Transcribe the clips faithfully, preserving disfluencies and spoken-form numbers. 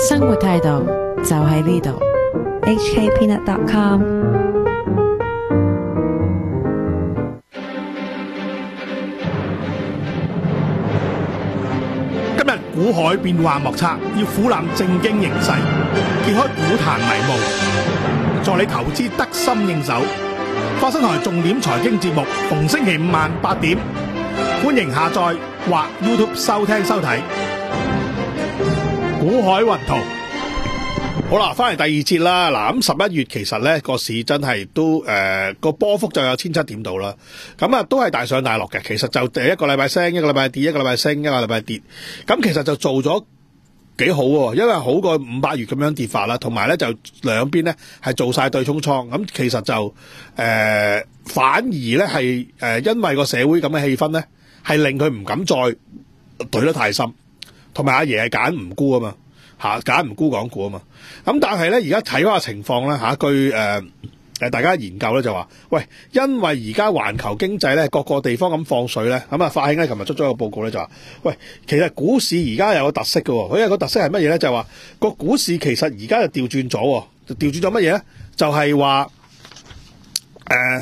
生活態度就喺呢度。 H K peanut dot com。 今日股海變幻莫測，要俯覽正經形勢，揭開股壇迷霧，助你投資得心應手。花生台重點財經節目，逢星期五晚八點，歡迎下載或 YouTube 收聽收睇。股海雲圖。好啦，翻嚟第二節啦。嗱，咁十一月其實咧個市真係都誒個、呃、波幅就有千七點度啦。咁啊都係大上大落嘅。其實就第一個禮拜升，一個禮拜跌，一個禮拜升，一個禮拜跌。咁其實就做咗幾好喎，因為好過五百月咁樣跌法啦。同埋咧就兩邊咧係做晒對沖倉。咁其實就誒、呃、反而咧係誒因為個社會咁嘅氣氛咧，係令佢唔敢再懟得太深。同埋阿爺係揀唔沽啊嘛。嚇揀唔沽港股啊嘛，咁但係咧而家睇翻個情況咧嚇，據誒誒大家研究咧就話，喂，因為而家環球經濟咧各個地方咁放水咧，咁啊法興咧琴日出咗個報告咧就話，喂，其實股市而家有個特色嘅喎，佢有個特色係乜嘢咧？就係話個股市其實而家就調轉咗，就調轉咗乜嘢咧？就係話誒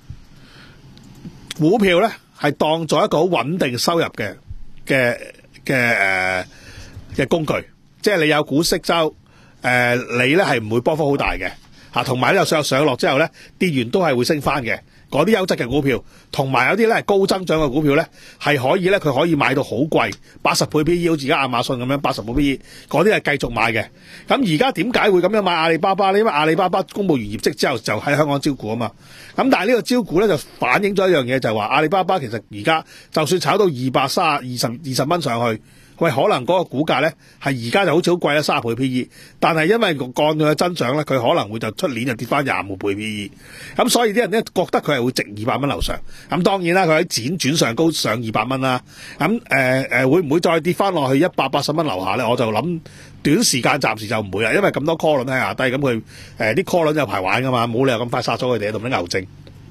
股票咧係當作一個好穩定收入嘅嘅嘅誒嘅工具。即係你有股息收，誒、呃、你咧係唔會波幅好大嘅嚇，同埋咧有上上落之後咧跌完都係會升翻嘅。嗰啲優質嘅股票，同埋有啲咧係高增長嘅股票咧，係可以咧佢可以買到好貴，八十倍 P E， 好似而家亞馬遜咁樣八十倍 P E， 嗰啲係繼續買嘅。咁而家點解會咁樣買阿里巴巴呢？因為阿里巴巴公佈完業績之後就喺香港招股啊嘛。咁但係呢個招股咧就反映咗一樣嘢，就係話阿里巴巴其實而家就算炒到二百三二十二十蚊上去。喂，可能嗰個股價咧係而家就好似好貴啦，三十倍 P E， 但係因為個幹佢嘅增長咧，佢可能會就出年就跌翻廿五倍 P E， 咁所以啲人咧覺得佢係會值二百蚊樓上，咁當然啦，佢喺輾轉上高上二百蚊啦，咁誒誒會唔會再跌翻落去一百八十蚊樓下咧？我就諗短時間暫時就唔會啦，因為咁多 call 輪喺下低，咁佢誒啲 call 輪有排玩噶嘛，冇理由咁快殺咗佢哋喺度啲牛證。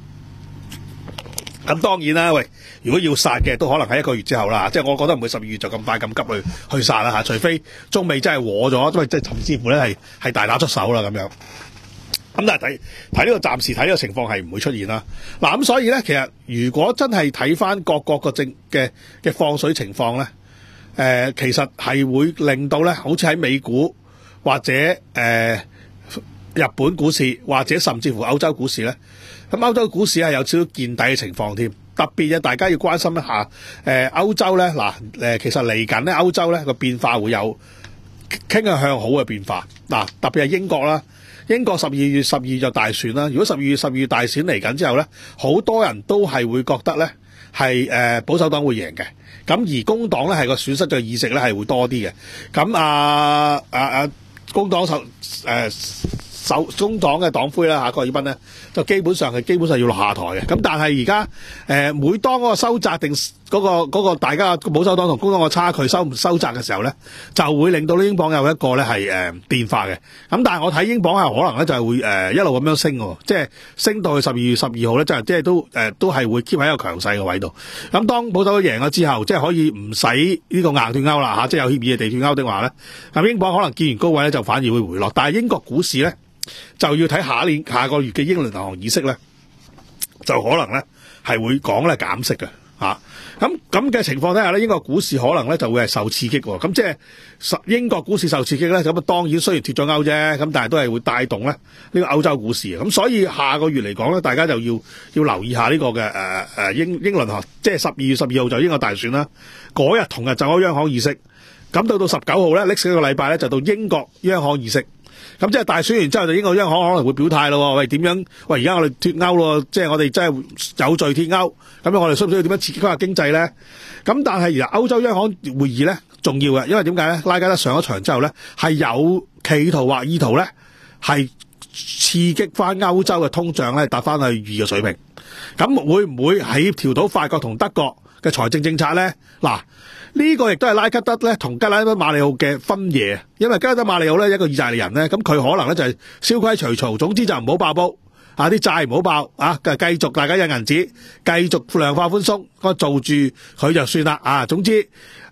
咁當然啦，喂，如果要殺嘅都可能喺一個月之後啦，即係我覺得唔會十二月就咁快咁急去去殺啦嚇，除非中美真係和咗，因為即係甚至乎咧係係大打出手啦咁樣。咁但係睇睇呢個暫時睇呢個情況係唔會出現啦。嗱咁所以咧，其實如果真係睇翻各國個正嘅嘅放水情況咧，誒、呃、其實係會令到咧，好似喺美股或者誒、呃、日本股市或者甚至乎歐洲股市咧。咁歐洲股市係有少少見底嘅情況添，特別嘅大家要關心一下。誒、呃、歐洲咧，嗱誒其實嚟緊咧歐洲咧個變化會有傾向向好嘅變化。嗱特別係英國啦，英國十二月十二月就大選啦。如果十二月十二月大選嚟緊之後咧，好多人都係會覺得咧係誒保守黨會贏嘅。咁而工黨咧係個損失嘅議席咧係會多啲嘅。咁啊啊啊工黨受誒。呃首中黨嘅黨魁啦嚇，柯爾賓咧就基本上係基本上要落下台嘅。咁但係而家誒每當嗰個收窄定嗰、嗰個嗰、嗰個大家保守黨同工黨嘅差距收收窄嘅時候咧，就會令到呢英鎊有一個咧係誒變化嘅。咁但係我睇英鎊係可能咧就係會誒、呃、一路咁樣升喎，即係升到去十二月十二號咧，即係即係都誒、呃、都係會 keep 喺一個強勢嘅位度。咁當保守黨贏咗之後，即係可以唔使呢個硬脫歐啦嚇，即係有協議嘅地脫歐的話咧，咁英鎊可能見完高位咧就反而會回落。但係英國股市咧，就要睇下一年下個月嘅英倫銀行議息咧，就可能咧係會講咧減息嘅嚇。咁咁嘅情況底下咧，英國股市可能咧就會係受刺激喎。咁即係英國股市受刺激咧，咁啊當然雖然脫咗歐啫，咁但係都係會帶動咧呢個歐洲股市。咁所以下個月嚟講咧，大家就要要留意下呢個嘅誒誒英英倫行，即係十二月十二號就英國大選啦。嗰日同日就有央行議息，咁到到十九號咧，歷史一個禮拜咧就到英國央行議息。咁即係大選完之後，就英國央行可能會表態咯。喂，點樣？喂，而家我哋脫歐咯，即係我哋真係有序脫歐。咁樣我哋需唔需要點樣刺激翻下經濟咧？咁但係而家歐洲央行會議咧重要嘅，因為點解咧？拉加德上咗場之後咧，係有企圖或意圖咧，係刺激翻歐洲嘅通脹咧，達翻去二嘅水平。咁會唔會協調到法國同德國嘅財政政策咧？嗱。呢個亦都係拉吉德咧同吉拉德馬里奧嘅分野，因為吉拉德馬里奧咧一個意大利人咧，咁佢可能咧就係蕭規隨曹，總之就唔好爆煲，啊啲債唔好爆，啊繼續大家印銀紙，繼續量化寬鬆，我做住佢就算啦，啊總之誒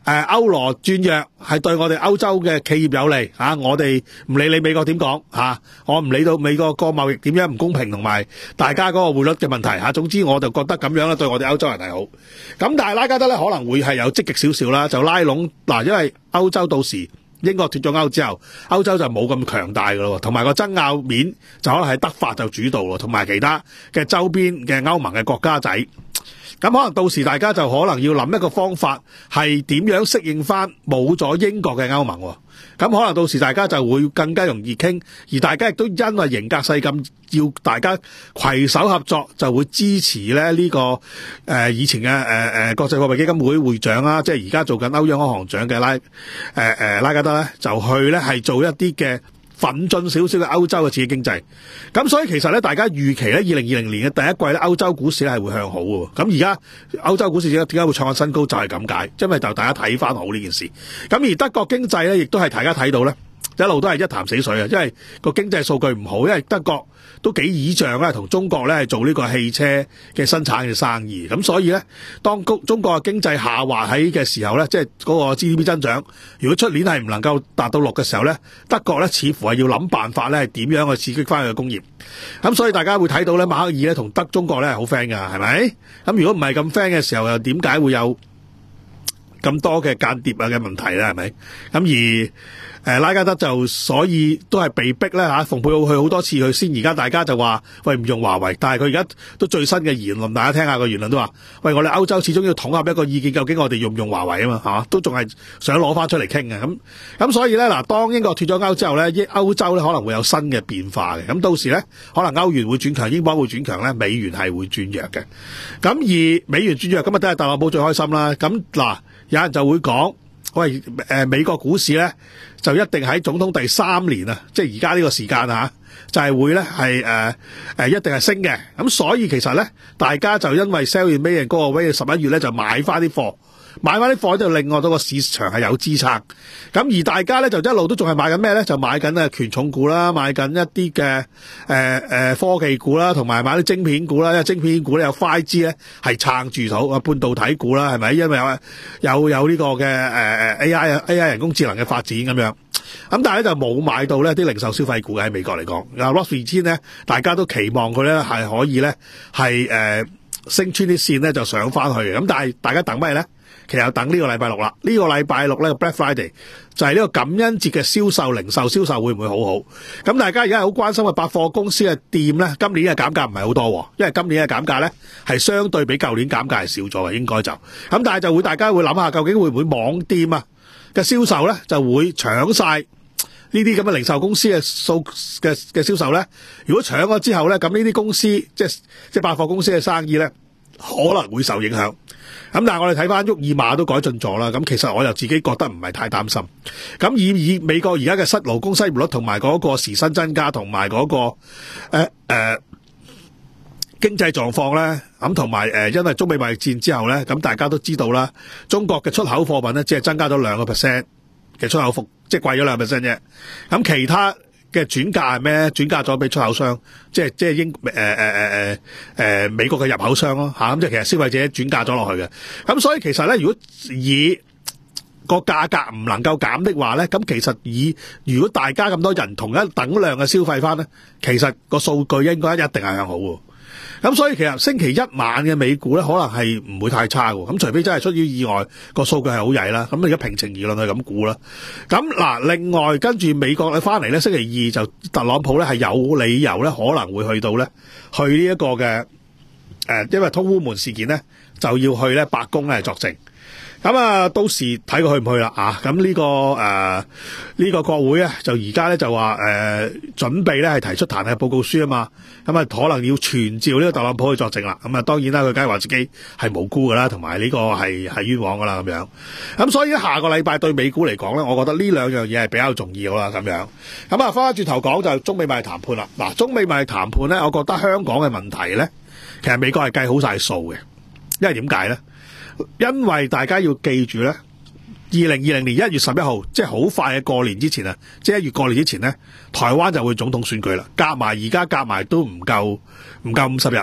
誒歐羅轉弱係對我哋歐洲嘅企業有利嚇、啊，我哋唔理你美國點講嚇，我唔理到美國個貿易點樣唔公平同埋大家嗰個匯率嘅問題嚇、啊，總之我就覺得咁樣咧對我哋歐洲人係好。咁但係拉加德咧可能會係有積極少少啦，就拉攏嗱，因為歐洲到時英國脫咗歐之後，歐洲就冇咁強大噶咯，同埋個爭拗面就可能係德法就主導咯，同埋其他嘅周邊嘅歐盟嘅國家仔。咁可能到時大家就可能要諗一個方法，係點樣適應翻冇咗英國嘅歐盟。咁可能到時大家就會更加容易傾，而大家亦都因為形格勢咁，要大家攜手合作，就會支持咧、這、呢個誒、呃、以前嘅誒誒國際貨幣基金會會長啦，即係而家做緊歐央行行長嘅拉誒誒、呃、拉加德咧，就去咧係做一啲嘅奮進少少嘅歐洲嘅刺激經濟。咁所以其實咧，大家預期咧，二零二零年嘅第一季咧，歐洲股市咧係會向好嘅。咁而家歐洲股市點解會創下新高，就係咁解，因為就大家睇翻好呢件事。咁而德國經濟咧，亦都係大家睇到咧，一路都係一潭死水啊！因為個經濟數據唔好，因為德國都幾倚仗咧，同中國咧係做呢個汽車嘅生產嘅生意。咁所以咧，當中國嘅經濟下滑喺嘅時候咧，即係嗰個 G D P 增長，如果出年係唔能夠達到六嘅時候咧，德國咧似乎係要諗辦法咧，係點樣去刺激翻佢嘅工業。咁所以大家會睇到咧，默克爾咧同德中國咧係好 friend 㗎，係咪？咁如果唔係咁 friend 嘅時候，又點解會有咁多嘅間諜啊嘅問題咧？係咪？咁而誒拉加德就所以都係被逼咧嚇，蓬佩奧去好多次去先，而家大家就話喂唔用華為，但係佢而家都最新嘅言論，大家聽下個言論都話喂，我哋歐洲始終要統合一個意見，究竟我哋用唔用華為啊嘛嚇，都仲係想攞翻出嚟傾嘅。咁咁所以咧嗱，當英國脫咗歐之後咧，歐洲咧可能會有新嘅變化嘅。咁到時咧可能歐元會轉強，英鎊會轉強咧，美元係會轉弱嘅。咁而美元轉弱，咁啊都係特朗普最開心啦。咁嗱，有人就會講。喂，誒、呃、美國股市咧就一定喺總統第三年啊，即係而家呢個時間啊，就係、是、會咧係誒誒一定係升嘅。咁所以其實咧，大家就因為 sell in May 嗰個 way 十一月咧就買翻啲貨，買翻啲貨就令我到個市場係有支撐。咁而大家咧就一路都仲係買緊咩咧？就買緊誒權重股啦，買緊一啲嘅誒誒科技股啦，同埋買啲晶片股啦。因為晶片股咧有 五 G 咧係撐住到啊，半導體股啦，係咪？因為有有有呢個嘅誒誒 A I 啊 A I 人工智能嘅發展咁樣。咁但係咧就冇買到呢啲零售消費股嘅喺美國嚟講。啊 Russell 二千咧，大家都期望佢咧係可以咧係誒升穿啲線咧就上翻去嘅。咁但係大家等咩咧？其實等呢個禮拜六啦，呢、這個禮拜六咧 Black Friday 就係呢個感恩節嘅銷售零售銷售會唔會好好？咁大家而家係好關心嘅百貨公司嘅店咧，今年嘅減價唔係好多，因為今年嘅減價咧係相對比舊年減價係少咗嘅，應該就咁，但係就會大家會諗下，究竟會唔會網店啊嘅銷售咧就會搶晒呢啲咁嘅零售公司嘅數嘅嘅銷售咧？如果搶咗之後咧，咁呢啲公司即係即係百貨公司嘅生意咧，可能會受影響。咁但係我哋睇翻沃爾瑪都改進咗啦，咁其實我又自己覺得唔係太擔心。咁以以美國而家嘅失勞工失業率同埋嗰個時薪增加同埋嗰個誒誒、呃呃、經濟狀況咧，咁同埋誒因為中美貿易戰之後咧，咁大家都知道啦，中國嘅出口貨品咧只係增加咗兩個 percent 嘅出口服，即係貴咗兩 percent 啫。咁其他嘅轉嫁係咩？轉嫁咗俾出口商，即係即係英誒誒誒誒誒美國嘅入口商咯嚇，咁即係其實消費者轉嫁咗落去嘅。咁所以其實咧，如果以個價格唔能夠減的話咧，咁其實以如果大家咁多人同一等量嘅消費翻咧，其實個數據應該一定係向好喎。咁所以其實星期一晚嘅美股咧，可能係唔會太差喎。咁除非真係出於意外，個數據係好曳啦。咁而家平情而論係咁估啦。咁嗱，另外跟住美國咧翻嚟咧，星期二就特朗普咧係有理由咧可能會去到咧去呢一個嘅誒、呃，因為通烏門事件咧就要去咧白宮咧作證。咁啊，到時睇佢去唔去啦啊！咁呢、這個誒呢、呃這個國會咧就而家咧就話誒、呃、準備咧係提出彈劾報告書啊嘛，咁啊可能要傳召呢個特朗普去作證啦。咁啊當然啦，佢梗係話自己係無辜噶啦，同埋呢個係係冤枉噶啦咁樣。咁所以下個禮拜對美股嚟講咧，我覺得呢兩樣嘢係比較重要啦咁樣。咁啊翻返轉頭講就中美貿易談判啦。嗱，中美貿易談判咧，我覺得香港嘅問題咧，其實美國係計好晒數嘅，因為點解咧？因為大家要記住咧，二零二零年一月十一號，即係好快嘅過年之前啊，即係一月過年之前咧，台灣就會總統選舉啦。夾埋而家夾埋都唔夠唔夠五十日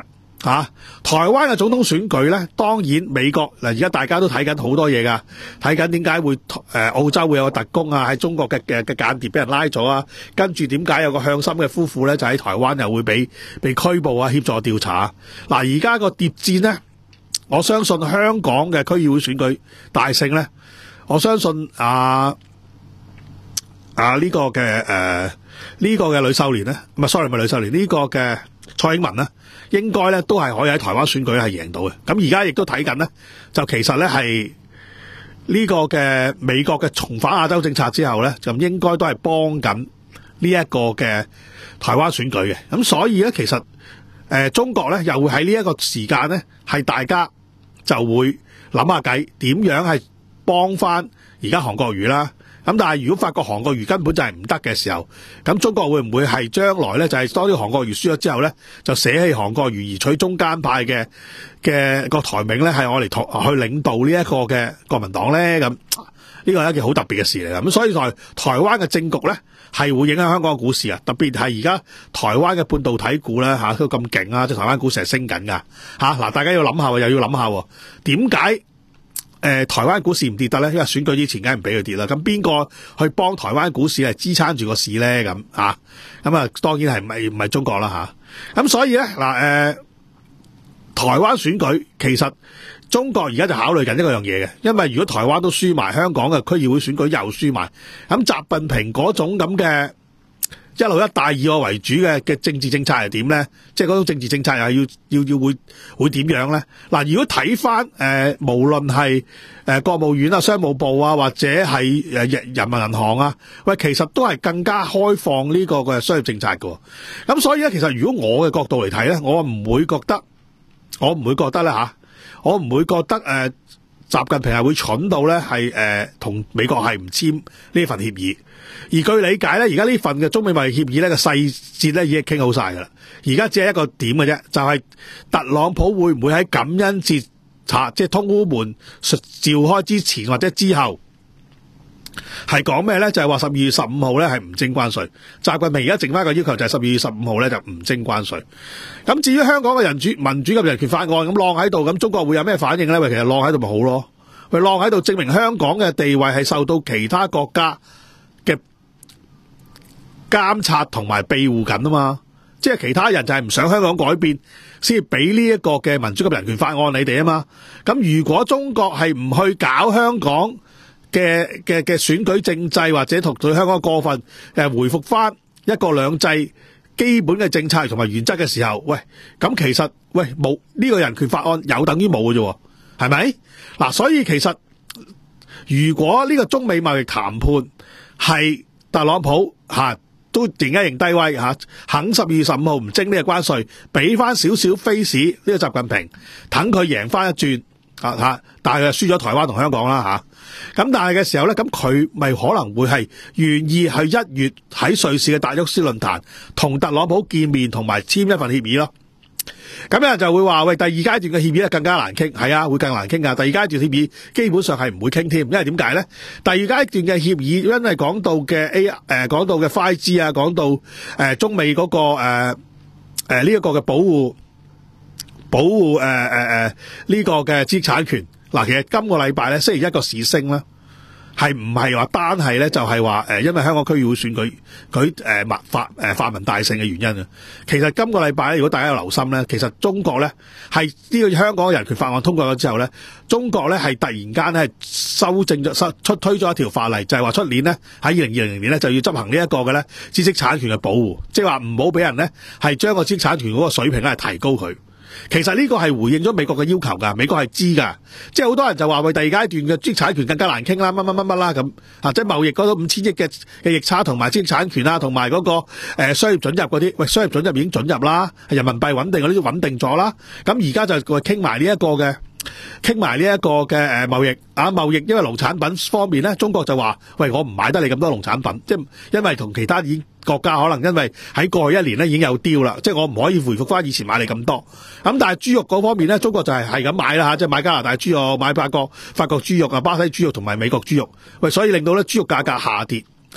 啊，台灣嘅總統選舉咧，當然美國嗱，而家大家都睇緊好多嘢噶，睇緊點解會誒、呃、澳洲會有個特工啊，喺中國嘅嘅嘅間諜俾人拉咗啊，跟住點解有個向心嘅夫婦咧就喺台灣又會被被拘捕啊，協助調查。嗱，而家個諜戰咧，我相信香港嘅區議會選舉大勝咧，我相信啊啊呢、這個嘅誒呢個嘅呂秀蓮咧，唔係 sorry 唔係呂秀蓮呢個嘅蔡英文咧。應該咧都係可以喺台灣選舉係贏到嘅。咁而家亦都睇緊呢，就其實咧係呢個嘅美國嘅重返亞洲政策之後咧，就應該都係幫緊呢一個嘅台灣選舉嘅。咁所以咧，其實誒、呃、中國咧又會喺呢一個時間咧，係大家就會諗下計點樣係幫翻而家韓國瑜啦。咁但係如果發覺韓國瑜根本就係唔得嘅時候，咁中國會唔會係將來咧就係當啲韓國瑜輸咗之後咧，就捨棄韓國瑜而取中間派嘅嘅個台銘咧，係我嚟去領導呢一個嘅國民黨咧？咁呢個係一件好特別嘅事嚟嘅。咁所以台台灣嘅政局咧係會影響香港嘅股市啊，特別係而家台灣嘅半導體股咧嚇都咁勁啊，即係台灣股市係升緊噶嚇嗱，大家要諗下喎，又要諗下喎，點解？誒、呃，台灣股市唔跌得咧，因為選舉之前梗係唔俾佢跌啦。咁邊個去幫台灣股市係支撐住個市咧？咁啊，咁啊，當然係唔係唔係中國啦吓。咁、啊、所以咧嗱，誒、呃，台灣選舉其實中國而家就考慮緊一個樣嘢嘅，因為如果台灣都輸埋，香港嘅區議會選舉又輸埋，咁習近平嗰種咁嘅一路一帶以我為主嘅嘅政治政策係點咧？即係嗰種政治政策又係要要要會會點樣咧？嗱，如果睇翻誒，無論係誒國務院啊、商務部啊，或者係誒人人民銀行啊，喂，其實都係更加開放呢個嘅商業政策嘅。咁所以咧，其實如果我嘅角度嚟睇咧，我唔會覺得，我唔會覺得咧吓，我唔會覺得誒。呃習近平係會蠢到咧，係誒同美國係唔簽呢份協議。而據理解咧，而家呢份嘅中美貿易協議咧嘅細節咧已經傾好晒噶啦。而家只係一個點嘅啫，就係、是、特朗普會唔會喺感恩節查即係通烏門召開之前或者之後係講咩咧？就係話十二月十五號咧係唔徵關稅。習近平而家剩翻個要求就係十二月十五號咧就唔徵關稅。咁至於香港嘅人主民主及人權法案咁晾喺度，咁中國會有咩反應咧？喂，其實晾喺度咪好咯？喂，晾喺度證明香港嘅地位係受到其他國家嘅監察同埋庇護緊啊嘛。即係其他人就係唔想香港改變，先俾呢一個嘅民主及人權法案你哋啊嘛。咁如果中國係唔去搞香港嘅嘅嘅選舉政制，或者同對香港過分誒回復翻一國兩制基本嘅政策同埋原則嘅時候，喂，咁其實喂冇呢個人權法案有等於冇嘅啫，係咪？嗱，所以其實如果呢個中美貿易談判係特朗普吓、啊、都突然間認低威吓、啊，肯十二月十五號唔徵呢個關稅，俾翻少少 face 呢個習近平，等佢贏翻一轉啊吓，但係佢輸咗台灣同香港啦吓。咁、啊、但係嘅時候咧，咁佢咪可能會係願意去一月喺瑞士嘅達沃斯論壇同特朗普見面，同埋簽一份協議咯。咁有人就會話喂，第二階段嘅協議咧更加難傾，係啊，會更難傾噶。第二階段協議基本上係唔會傾添，因為點解咧？第二階段嘅協議因為講到嘅 A 誒、呃，講到嘅 五 G 啊，講到誒、呃、中美嗰、那個誒誒呢一個嘅保護保護誒誒誒呢個嘅知識產權。嗱，其實今個禮拜咧，星期一個市升啦。係唔係話單係咧？就係話誒，因為香港區議會選舉佢誒泛誒泛民大勝嘅原因啊。其實今個禮拜咧，如果大家有留心咧，其實中國咧係呢個香港嘅人權法案通過咗之後咧，中國咧係突然間咧係修正咗、出推咗一條法例，就係話出年咧喺二零二零年咧就要執行呢一個嘅咧知識產權嘅保護，即係話唔好俾人咧係將個知識產權嗰個水平咧係提高佢。其實呢個係回應咗美國嘅要求噶，美國係知噶，即係好多人就話喂，第二階段嘅知識產權更加難傾啦，乜乜乜乜啦咁啊，即係貿易嗰度五千億嘅嘅逆差同埋知識產權啊，同埋嗰個誒、呃、商業准入嗰啲，喂，商業准入已經准入啦，人民幣穩定嗰啲都穩定咗啦，咁而家就佢傾埋呢一個嘅。傾埋呢一個嘅誒貿易啊貿易，因為農產品方面咧，中國就話喂，我唔買得你咁多農產品，即係因為同其他已國家可能因為喺過去一年咧已經有丟啦，即係我唔可以回復翻以前買你咁多。咁但係豬肉嗰方面咧，中國就係係咁買啦吓，即係買加拿大豬肉、買法國法國豬肉啊、巴西豬肉同埋美國豬肉，喂，所以令到咧豬肉價格下跌。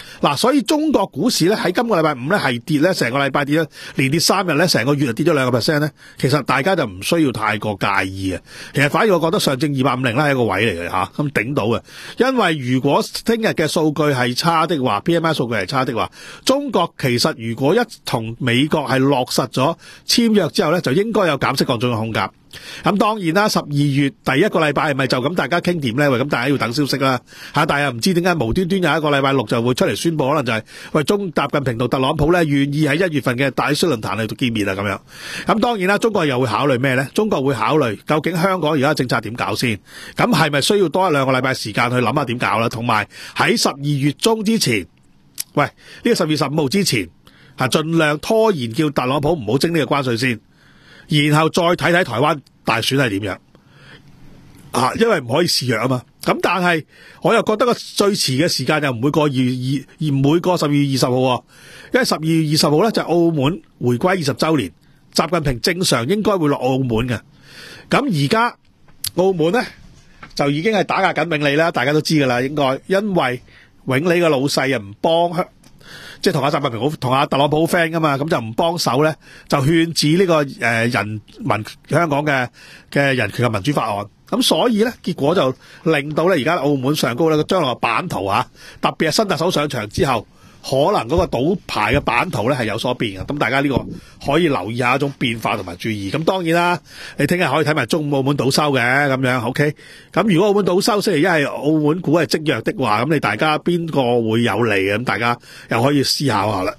嗱，所以中國股市咧喺今個禮拜五咧係跌咧，成個禮拜跌咗連跌三日咧，成個月就跌咗兩個 percent 咧。其實大家就唔需要太過介意嘅。其實反而我覺得上證二八五零咧係一個位嚟嘅吓，咁頂到嘅。因為如果聽日嘅數據係差的話 ，P M I 數據係差的話，中國其實如果一同美國係落實咗簽約之後咧，就應該有減息降準嘅空間。咁當然啦，十二月第一個禮拜係咪就咁大家傾掂咧？喂，咁大家要等消息啦吓，但係又唔知點解無端端有一個禮拜六就會出嚟宣佈，可能就係、是、喂中習近平同特朗普咧願意喺一月份嘅大選論壇去見面啦咁樣。咁當然啦，中國又會考慮咩咧？中國會考慮究竟香港而家政策點搞先？咁係咪需要多一兩個禮拜時間去諗下點搞啦？同埋喺十二月中之前，喂呢、這個十月十五號之前啊，盡量拖延叫特朗普唔好徵呢個關稅先。然後再睇睇台灣大選係點樣啊？因為唔可以示弱啊嘛。咁但係我又覺得個最遲嘅時間又唔會過二月二，而唔會過十二月二十號。因為十二月二十號咧就係澳門回歸二十週年，習近平正常應該會落澳門嘅。咁而家澳門咧就已經係打壓緊永利啦，大家都知噶啦，應該因為永利嘅老細啊唔幫香。即係同阿習近平好，同阿特朗普好 friend 噶嘛，咁就唔幫手咧，就勸止呢個誒人民香港嘅嘅人權及民主法案。咁所以咧，結果就令到咧而家澳門上高咧個將來嘅版圖啊，特別係新特首上場之後，可能嗰個賭牌嘅版圖咧係有所變嘅。咁大家呢個可以留意一下一種變化同埋注意。咁當然啦，你聽日可以睇埋中午澳門賭收嘅咁樣 OK。咁如果澳門賭收星期一係澳門股係積弱的話，咁你大家邊個會有利嘅？咁大家又可以思考下啦。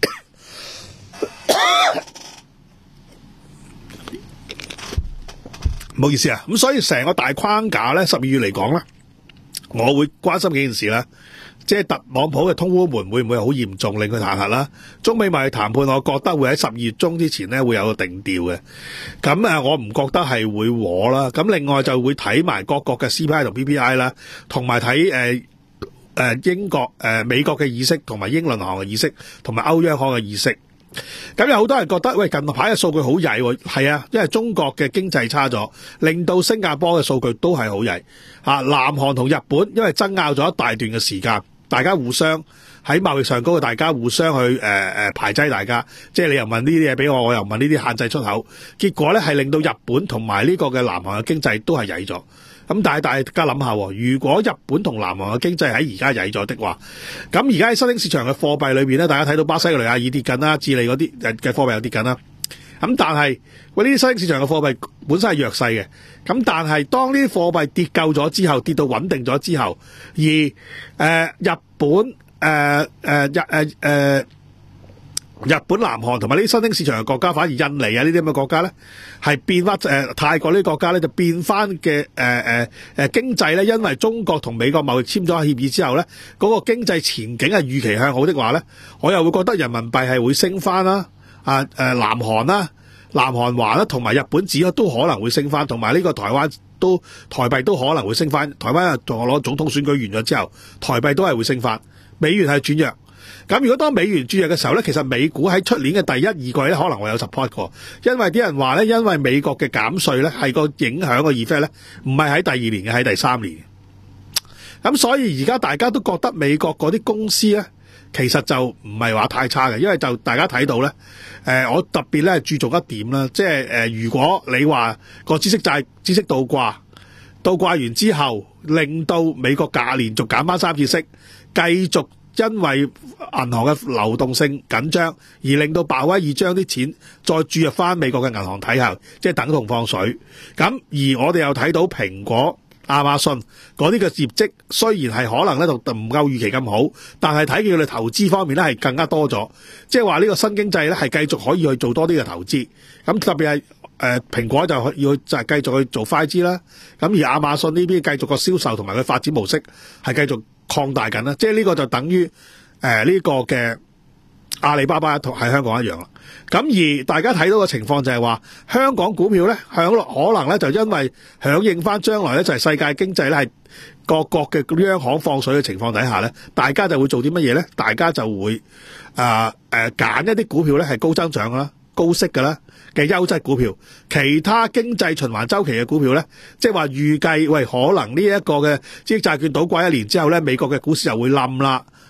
唔好意思啊，咁所以成個大框架咧，十二月嚟講咧，我會關心幾件事啦。即係特朗普嘅通烏門會唔會好嚴重，令佢彈劾啦？中美貿易談判，我覺得會喺十二月中之前咧會有個定調嘅。咁啊，我唔覺得係會和啦。咁另外就會睇埋各國嘅 C P I 同 P P I 啦，同埋睇誒誒英國誒、呃、美國嘅議息，同埋英倫行嘅議息，同埋歐央行嘅議息。咁有好多人覺得喂，近排嘅數據好曳喎，係啊，因為中國嘅經濟差咗，令到新加坡嘅數據都係好曳嚇。南韓同日本因為爭拗咗一大段嘅時間。大家互相喺貿易上高嘅，大家互相去誒誒、呃、排擠大家，即係你又問呢啲嘢俾我，我又問呢啲限制出口，結果咧係令到日本同埋呢個嘅南韓嘅經濟都係曳咗。咁但係大家諗下，如果日本同南韓嘅經濟喺而家曳咗的話，咁而家喺新興市場嘅貨幣裏邊咧，大家睇到巴西嘅雷亞爾跌緊啦，智利嗰啲嘅貨幣又跌緊啦。咁但係喂，呢啲新興市場嘅貨幣本身係弱勢嘅，咁但係當呢啲貨幣跌夠咗之後，跌到穩定咗之後，而誒、呃、日本誒誒、呃呃、日誒誒、呃、日本、南韓同埋呢啲新興市場嘅國家，反而印尼啊呢啲咁嘅國家咧，係變翻誒、呃、泰國呢啲國家咧就變翻嘅誒誒誒經濟咧，因為中國同美國貿易簽咗協議之後咧，嗰、那個經濟前景係預期向好的話咧，我又會覺得人民幣係會升翻啦。啊誒、呃，南韓啦、南韓華啦，同埋日本紙都可能會升翻，同埋呢個台灣都台幣都可能會升翻。台灣啊，仲攞總統選舉完咗之後，台幣都係會升翻。美元係轉弱，咁如果當美元轉弱嘅時候咧，其實美股喺出年嘅第一二季咧，可能會有 support 過，因為啲人話咧，因為美國嘅減稅咧係個影響個 effect 咧，唔係喺第二年嘅，喺第三年。咁所以而家大家都覺得美國嗰啲公司咧。其實就唔係話太差嘅，因為就大家睇到咧，誒、呃，我特別咧注重一點啦，即係誒、呃，如果你話個孳息債孳息倒掛，倒掛完之後，令到美國價連續減翻三次息，繼續因為銀行嘅流動性緊張，而令到鮑威爾將啲錢再注入翻美國嘅銀行體系，即係等同放水。咁而我哋又睇到蘋果、亞馬遜嗰啲嘅業績雖然係可能咧就唔夠預期咁好，但係睇見佢哋投資方面咧係更加多咗，即係話呢個新經濟咧係繼續可以去做多啲嘅投資。咁特別係誒蘋果就要就係繼續去做 五 G 啦。咁而亞馬遜呢邊繼續個銷售同埋佢發展模式係繼續擴大緊啦。即係呢個就等於誒呢、呃這個嘅阿里巴巴喺香港一樣啦。咁而大家睇到嘅情況就係話，香港股票咧響落可能咧就因為響應翻將來咧就係世界經濟咧係各國嘅央行放水嘅情況底下咧，大家就會做啲乜嘢咧？大家就會啊誒揀一啲股票咧係高增長啦、高息㗎啦嘅優質股票，其他經濟循環週期嘅股票咧，即係話預計喂可能呢一個嘅知識債券倒掛一年之後咧，美國嘅股市又會冧啦。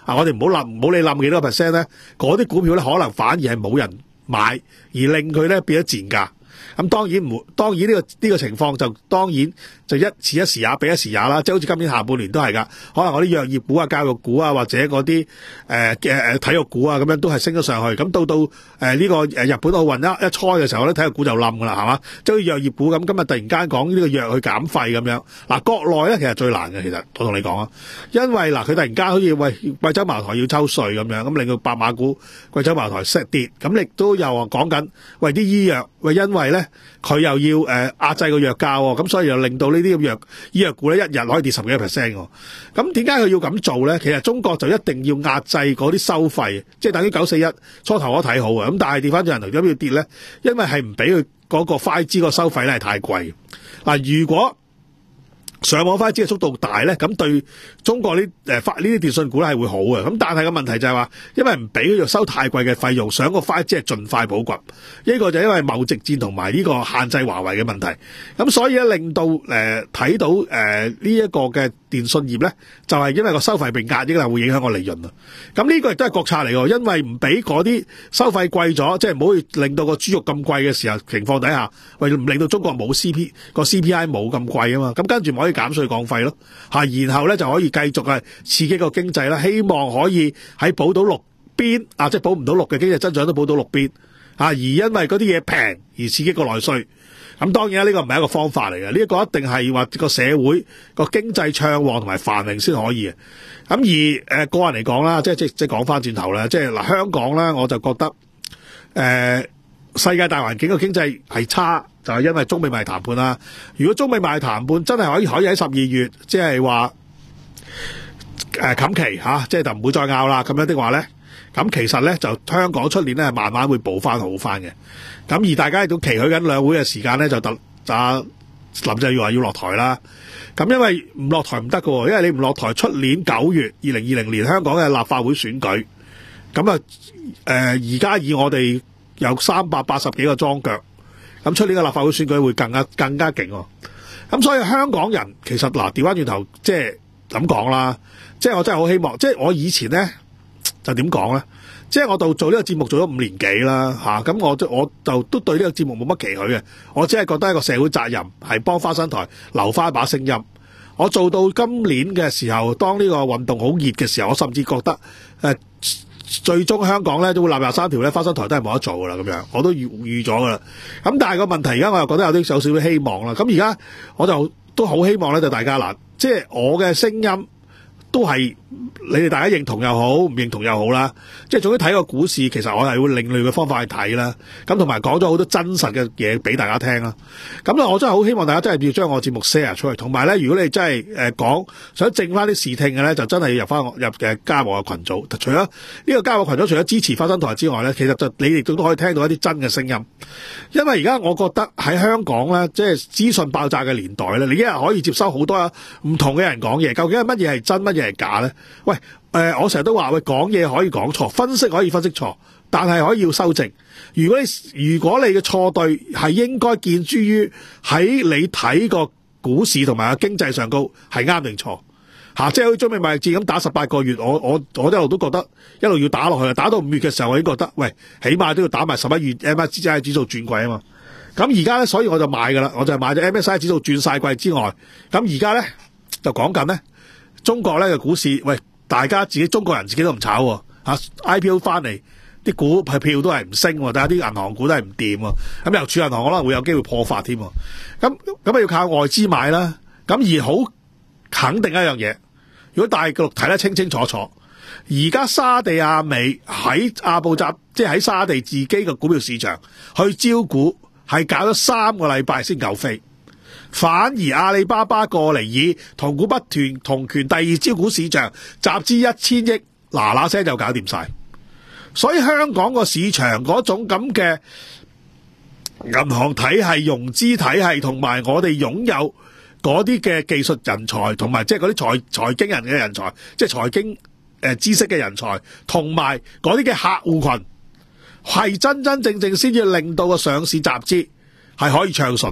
啊，我哋唔好冧，唔好理冧幾多個 percent 咧，嗰啲股票咧可能反而係冇人買，而令佢咧變咗賤價。咁當然唔，當然呢、這個呢、這個情況就當然就一時一時也，比一時也啦。即係好似今年下半年都係㗎，可能我啲藥業股啊、教育股啊，或者嗰啲誒嘅誒體育股啊，咁樣都係升咗上去。咁到到誒呢、呃這個誒日本奧運一一開嘅時候咧，體育股就冧㗎啦，係嘛？即係好似藥業股咁，今日突然間講呢個藥去減費咁樣。嗱，國內咧其實最難嘅，其實我同你講啊，因為嗱佢突然間好似喂貴州茅台要抽稅咁樣，咁令到白馬股貴州茅台息跌，咁亦都又話講緊喂啲醫藥喂因為咧。佢又要誒、呃、壓制個藥價喎，咁所以又令到呢啲藥醫藥股咧一日可以跌十幾個 percent 喎。咁點解佢要咁做咧？其實中國就一定要壓制嗰啲收費，即係等於九四一初頭我睇好嘅，咁但係調翻轉人頭點解要跌咧？因為係唔俾佢嗰個 五 G 個收費咧係太貴。嗱，如果上網快支嘅速度大咧，咁對中國呢誒發呢啲電信股咧係會好嘅。咁但係個問題就係話，因為唔俾佢收太貴嘅費用，想個快支係盡快補掘。呢個就因為貿易戰同埋呢個限制華為嘅問題。咁所以咧令到誒睇到誒呢一個嘅電信業咧，就係因為個收費被壓抑啦，會影響個利潤啊。咁呢個亦都係國策嚟㗎，因為唔俾嗰啲收費貴咗，即係唔好令到個豬肉咁貴嘅時候情況底下，為唔令到中國冇 C P 個 C P I 冇咁貴啊嘛。咁跟住咪可以減稅降費咯，嚇，然後咧就可以繼續係刺激個經濟啦。希望可以喺保到六邊啊，即係保唔到六嘅經濟增長都保到六邊啊。而因為嗰啲嘢平而刺激個內需，咁當然啦，呢個唔係一個方法嚟嘅，呢一個一定係話個社會個經濟暢旺同埋繁榮先可以嘅。咁而誒、呃、個人嚟講啦，即係即即講翻轉頭啦，即係嗱香港咧，我就覺得誒、呃、世界大環境個經濟係差。就係因為中美貿易談判啦。如果中美貿易談判真係可以可以喺十二月，即係話誒冚期嚇，即係就唔會再拗啦咁樣的話咧，咁其實咧就香港出年咧慢慢會補翻好翻嘅。咁而大家亦都期許緊兩會嘅時間咧，就特啊林鄭月娥要落台啦。咁因為唔落台唔得㗎喎，因為你唔落台，出年九月二零二零年香港嘅立法會選舉，咁啊誒而家以我哋有三百八十幾個莊腳。咁出年嘅立法會選舉會更加更加勁喎，咁所以香港人其實嗱調翻轉頭，即係咁講啦，即係我真係好希望，即係我以前咧就點講咧，即係我到做呢個節目做咗五年幾啦嚇，咁我我就都對呢個節目冇乜期許嘅，我只係覺得一個社會責任係幫花生台留翻一把聲音。我做到今年嘅時候，當呢個運動好熱嘅時候，我甚至覺得誒。呃最終香港咧都會立廿三條咧，花生台都係冇得做噶啦，咁樣我都預預咗噶啦。咁但係個問題而家我又覺得有啲有少少希望啦。咁而家我就都好希望咧，就大家嗱，即係我嘅聲音都係你哋大家認同又好，唔認同又好啦。即係總之睇個股市，其實我係會另類嘅方法去睇啦。咁同埋講咗好多真實嘅嘢俾大家聽啦。咁咧，我真係好希望大家真係要將我節目 share 出去。同埋咧，如果你真係誒講想正翻啲視聽嘅咧，就真係要入翻我入嘅加我嘅群組。除咗呢個加我群組，除咗支持花生台之外咧，其實就你哋都可以聽到一啲真嘅聲音。因為而家我覺得喺香港咧，即係資訊爆炸嘅年代咧，你一日可以接收好多唔同嘅人講嘢，究竟係乜嘢係真，乜嘢係假咧？喂，誒、呃，我成日都話喂，講嘢可以講錯，分析可以分析錯，但係可以要修正。如果你如果你嘅錯對係應該建諸於喺你睇個股市同埋個經濟上高係啱定錯吓，即係好似中美貿易戰咁打十八個月，我我我一路都覺得一路要打落去，打到五月嘅時候，我已經覺得喂，起碼都要打埋十一月 M S C I 指數轉季啊嘛。咁而家咧，所以我就買噶啦，我就係買咗 M S C I 指數轉晒季之外，咁而家咧就講緊咧。中國咧嘅股市，喂，大家自己中國人自己都唔炒喎，嚇 I P O 翻嚟啲股係票都係唔升喎，但係啲銀行股都係唔掂喎，咁郵儲銀行可能會有機會破發添喎，咁咁啊要靠外資買啦，咁而好肯定一樣嘢，如果大陸睇得清清楚楚，而家沙地亞美喺阿布扎，即係喺沙地自己嘅股票市場去招股，係搞咗三個禮拜先夠飛。反而阿里巴巴過嚟以同股不團同權第二招股市場集資一千億，嗱嗱聲就搞掂晒。所以香港個市場嗰種咁嘅銀行體系、融資體系，同埋我哋擁有嗰啲嘅技術人才，同埋即係嗰啲財財經人嘅人才，即係財經誒、呃、知識嘅人才，同埋嗰啲嘅客戶群，係真真正正先至令到個上市集資係可以暢順。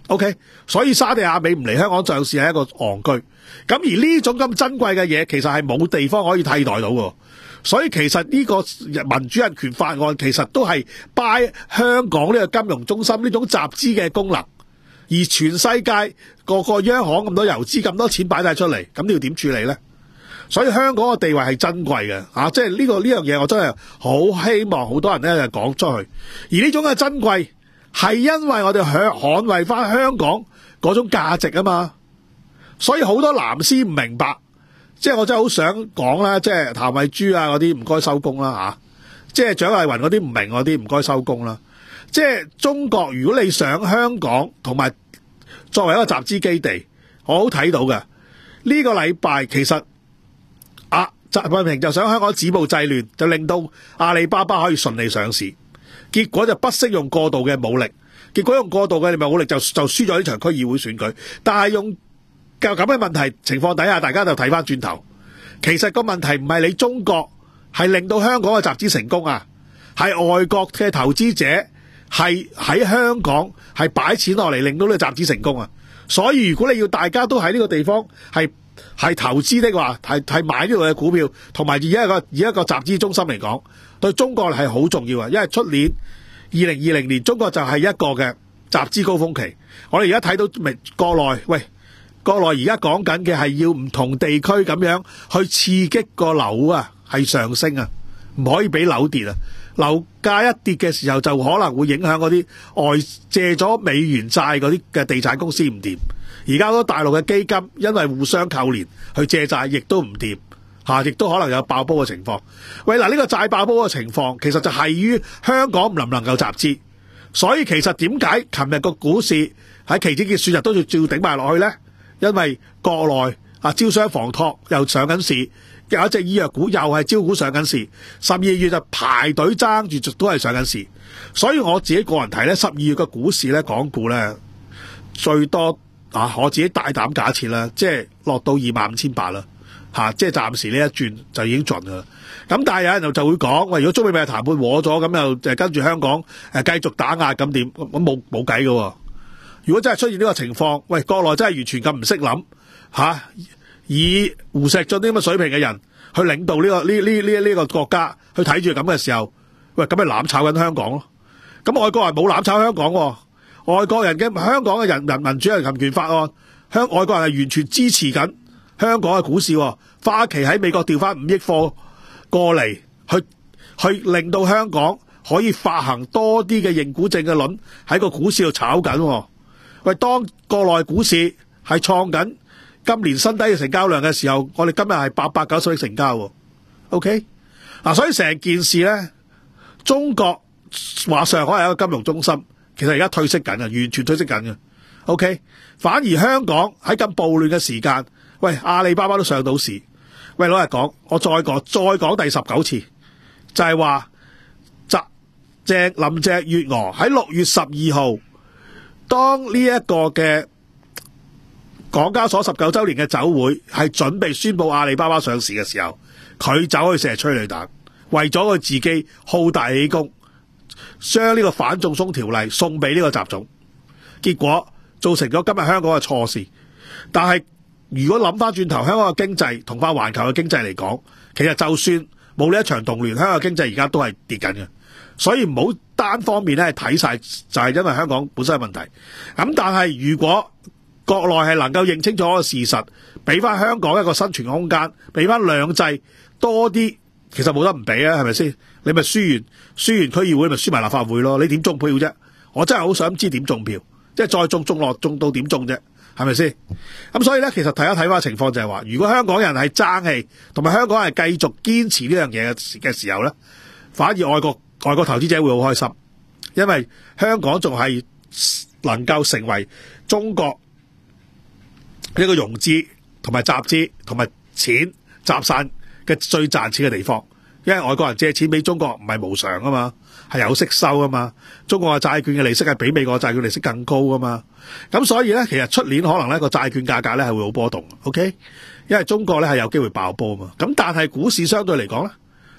OK， 所以沙地亞美唔嚟香港上市係一個戇居。咁而呢種咁珍貴嘅嘢，其實係冇地方可以替代到嘅。所以其實呢個民主人權法案其實都係拜香港呢個金融中心呢種集資嘅功能，而全世界個個央行咁多游資咁多錢擺晒出嚟，咁你要點處理呢？所以香港嘅地位係珍貴嘅，啊，即係呢個呢樣嘢，我真係好希望好多人咧就講出去。而呢種嘅珍貴係因為我哋捍捍衛翻香港嗰種價值啊嘛。所以好多藍絲唔明白，即係我真係好想講啦，即係譚慧珠啊嗰啲唔該收工啦吓，即係蔣麗芸嗰啲唔明嗰啲唔該收工啦。即係中國如果你想香港同埋作為一個集資基地，我好睇到嘅呢個禮拜其實。啊，習近平就想香港止暴制亂，就令到阿里巴巴可以順利上市，結果就不惜用過度嘅武力，結果用過度嘅武力就就輸咗呢場區議會選舉。但係用咁嘅問題情況底下，大家就睇翻轉頭，其實個問題唔係你中國係令到香港嘅集資成功啊，係外國嘅投資者係喺香港係擺錢落嚟，令到呢個集資成功啊。所以如果你要大家都喺呢個地方係。係投資的話，係係買呢度嘅股票，同埋以一個以一個集資中心嚟講，對中國係好重要啊！因為出年二零二零年，中國就係一個嘅集資高峰期。我哋而家睇到明國內，喂，國內而家講緊嘅係要唔同地區咁樣去刺激個樓啊，係上升啊，唔可以俾樓跌啊！樓價一跌嘅時候，就可能會影響嗰啲外借咗美元債嗰啲嘅地產公司唔掂。而家好多大陸嘅基金因為互相扣連去借債，亦都唔掂嚇，亦都可能有爆煲嘅情況。喂，嗱，呢個債爆煲嘅情況其實就係於香港能唔能夠集資。所以其實點解琴日個股市喺期指結算日都要照頂埋落去呢？因為國內啊招商房託又上緊市，有一隻醫藥股又係招股上緊市，十二月就排隊爭住都係上緊市。所以我自己個人睇呢，十二月嘅股市呢，港股呢，最多。啊！我自己大膽假設啦，即係落到二萬五千八啦，嚇！即係暫時呢一轉就已經盡噶啦。咁但係有人就就會講，喂，如果中美貿易談判和咗，咁又就跟住香港誒繼續打壓，咁點？咁冇冇計㗎喎？如果真係出現呢個情況，喂，國內真係完全咁唔識諗嚇，以胡錫進啲咁嘅水平嘅人去領導呢個呢呢呢呢個國家，去睇住咁嘅時候，喂，咁咪攬炒緊香港咯？咁外國人冇攬炒香港喎。外國人嘅香港嘅人民民主人權法案，香外國人係完全支持緊香港嘅股市，花旗喺美國調翻五億貨過嚟，去去令到香港可以發行多啲嘅認股證嘅輪喺個股市度炒緊。喂，當國內股市係創緊今年新低嘅成交量嘅時候，我哋今日係八百九十億成交。OK， 嗱，所以成件事呢，中國話上海係一個金融中心。其實而家退色緊啊，完全退色緊嘅。OK， 反而香港喺咁暴亂嘅時間，喂，阿里巴巴都上到市。喂，老實講，我再講再講第十九次，就係話，鄭林鄭月娥喺六月十二號，當呢一個嘅港交所十九週年嘅酒會係準備宣布阿里巴巴上市嘅時候，佢走去射催淚彈，為咗佢自己好大喜功。將呢個反送中條例送俾呢個習總，結果造成咗今日香港嘅錯事。但係如果諗翻轉頭，香港嘅經濟同翻環球嘅經濟嚟講，其實就算冇呢一場動亂，香港嘅經濟而家都係跌緊嘅。所以唔好單方面咧睇晒，就係因為香港本身嘅問題。咁但係如果國內係能夠認清楚個事實，俾翻香港一個生存空間，俾翻兩制多啲。其實冇得唔俾啊，係咪先？你咪輸完輸完區議會，咪輸埋立法會咯。你點中票啫？我真係好想知點中票，即係再中中落中到點中啫，係咪先？咁所以咧，其實睇一睇翻情況就係話，如果香港人係爭氣，同埋香港人係繼續堅持呢樣嘢嘅嘅時候咧，反而外國外國投資者會好開心，因為香港仲係能夠成為中國一個融資同埋集資同埋錢集散嘅最賺錢嘅地方，因為外國人借錢俾中國唔係無償啊嘛，係有息收啊嘛。中國嘅債券嘅利息係比美國債券利息更高啊嘛。咁所以咧，其實出年可能咧個債券價格咧係會好波動 ，OK？ 因為中國咧係有機會爆煲啊嘛。咁但係股市相對嚟講咧，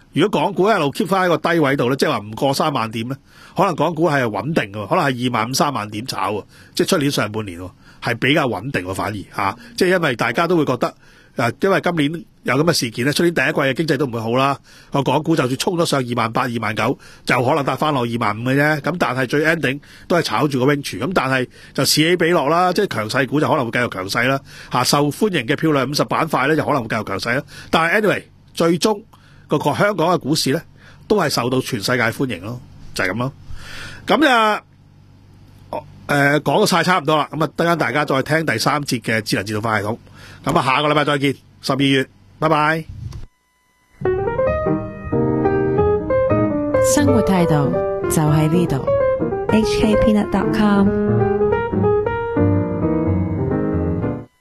如果港股一路 keep 翻喺個低位度咧，即係話唔過三萬點咧，可能港股係穩定嘅，可能係二萬五三萬點炒喎，即係出年上半年喎，係比較穩定喎，反而嚇、啊，即係因為大家都會覺得誒，因為今年有咁嘅事件咧，出年第一季嘅經濟都唔會好啦，個港股就算衝咗上二萬八、二萬九，就可能搭翻落二萬五嘅啫。咁但係最 ending 都係炒住個 range，咁但係就此起彼落啦，即係強勢股就可能會繼續強勢啦，嚇受歡迎嘅漂亮五十板塊咧就可能會繼續強勢啦。但係 anyway 最終個個香港嘅股市咧都係受到全世界歡迎咯，就係咁咯。咁啊誒講到晒差唔多啦，咁啊等間大家再聽第三節嘅智能自動化系統。咁啊下個禮拜再見，十二月，拜拜。 生活態度就喺呢度。 H K Peanut dot com